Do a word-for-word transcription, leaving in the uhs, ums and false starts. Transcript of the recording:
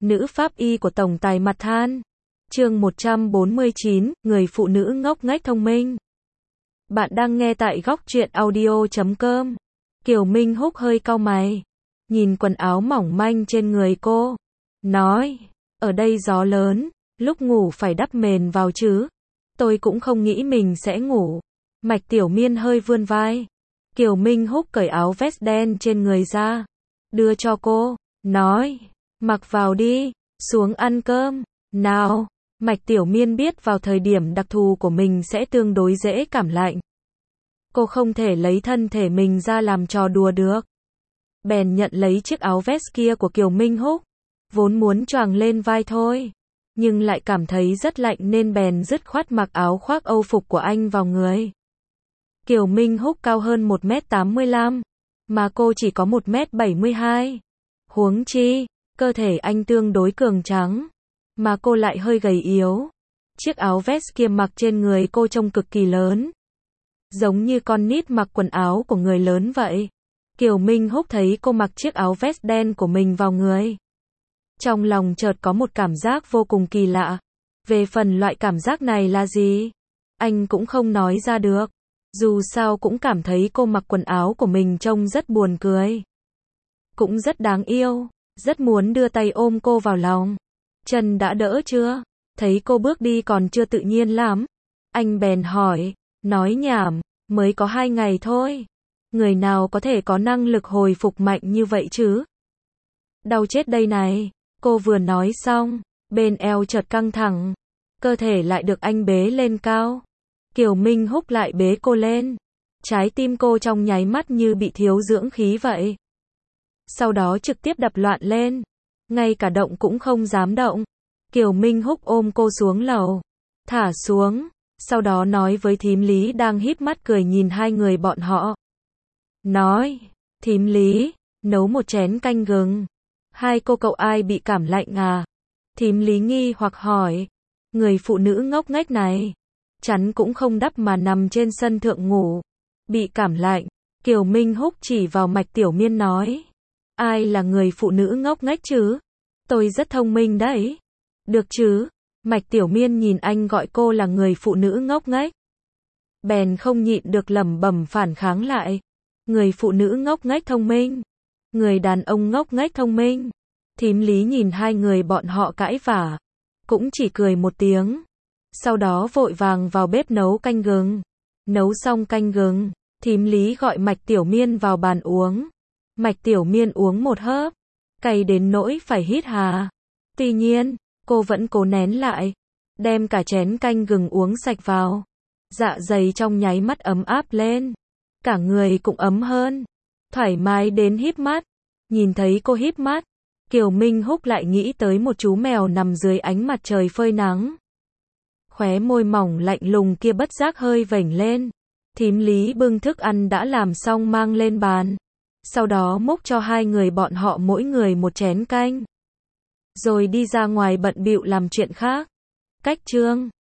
nữ pháp y của tổng tài mặt than. Chương một trăm bốn mươi chín, người phụ nữ ngốc nghếch thông minh. Bạn đang nghe tại góc truyện audio chấm com. Kiều Minh Húc hơi cau mày, nhìn quần áo mỏng manh trên người cô, nói, ở đây gió lớn, lúc ngủ phải đắp mền vào chứ. Tôi cũng không nghĩ mình sẽ ngủ. Mạch Tiểu Miên hơi vươn vai. Kiều Minh Húc cởi áo vest đen trên người ra, đưa cho cô, nói, mặc vào đi, xuống ăn cơm, nào. Mạch Tiểu Miên biết vào thời điểm đặc thù của mình sẽ tương đối dễ cảm lạnh. Cô không thể lấy thân thể mình ra làm trò đùa được. Bèn nhận lấy chiếc áo vest kia của Kiều Minh Húc, vốn muốn choàng lên vai thôi, nhưng lại cảm thấy rất lạnh nên bèn dứt khoát mặc áo khoác Âu phục của anh vào người. Kiều Minh Húc cao hơn một mét tám mươi lăm, mà cô chỉ có một mét bảy mươi hai. Huống chi, cơ thể anh tương đối cường tráng, mà cô lại hơi gầy yếu. Chiếc áo vest kia mặc trên người cô trông cực kỳ lớn, giống như con nít mặc quần áo của người lớn vậy. Kiều Minh Húc thấy cô mặc chiếc áo vest đen của mình vào người, trong lòng chợt có một cảm giác vô cùng kỳ lạ. Về phần loại cảm giác này là gì, anh cũng không nói ra được. Dù sao cũng cảm thấy cô mặc quần áo của mình trông rất buồn cười, cũng rất đáng yêu, rất muốn đưa tay ôm cô vào lòng. Chân đã đỡ chưa? Thấy cô bước đi còn chưa tự nhiên lắm, anh bèn hỏi, nói nhảm, mới có hai ngày thôi. Người nào có thể có năng lực hồi phục mạnh như vậy chứ? Đau chết đây này. Cô vừa nói xong, bên eo chợt căng thẳng, cơ thể lại được anh bế lên cao. Kiều Minh Húc lại bế cô lên. Trái tim cô trong nháy mắt như bị thiếu dưỡng khí vậy. Sau đó trực tiếp đập loạn lên, ngay cả động cũng không dám động. Kiều Minh Húc ôm cô xuống lầu, thả xuống, sau đó nói với thím Lý đang híp mắt cười nhìn hai người bọn họ. Nói, thím Lý, nấu một chén canh gừng. Hai cô cậu ai bị cảm lạnh à? Thím Lý nghi hoặc hỏi. Người phụ nữ ngốc nghếch này, chắn cũng không đắp mà nằm trên sân thượng ngủ. Bị cảm lạnh. Kiều Minh Húc chỉ vào Mạch Tiểu Miên nói. Ai là người phụ nữ ngốc nghếch chứ? Tôi rất thông minh đấy. Được chứ? Mạch Tiểu Miên nhìn anh gọi cô là người phụ nữ ngốc nghếch, bèn không nhịn được lẩm bẩm phản kháng lại. Người phụ nữ ngốc nghếch thông minh. Người đàn ông ngốc nghếch thông minh. Thím Lý nhìn hai người bọn họ cãi vả, cũng chỉ cười một tiếng. Sau đó vội vàng vào bếp nấu canh gừng. Nấu xong canh gừng, thím Lý gọi Mạch Tiểu Miên vào bàn uống. Mạch Tiểu Miên uống một hớp, cay đến nỗi phải hít hà. Tuy nhiên, cô vẫn cố nén lại, đem cả chén canh gừng uống sạch vào. Dạ dày trong nháy mắt ấm áp lên, cả người cũng ấm hơn, thoải mái đến híp mắt. Nhìn thấy cô híp mắt, Kiều Minh Húc lại nghĩ tới một chú mèo nằm dưới ánh mặt trời phơi nắng. Khóe môi mỏng lạnh lùng kia bất giác hơi vểnh lên. Thím Lý bưng thức ăn đã làm xong mang lên bàn, sau đó múc cho hai người bọn họ mỗi người một chén canh, rồi đi ra ngoài bận bịu làm chuyện khác. Cách chương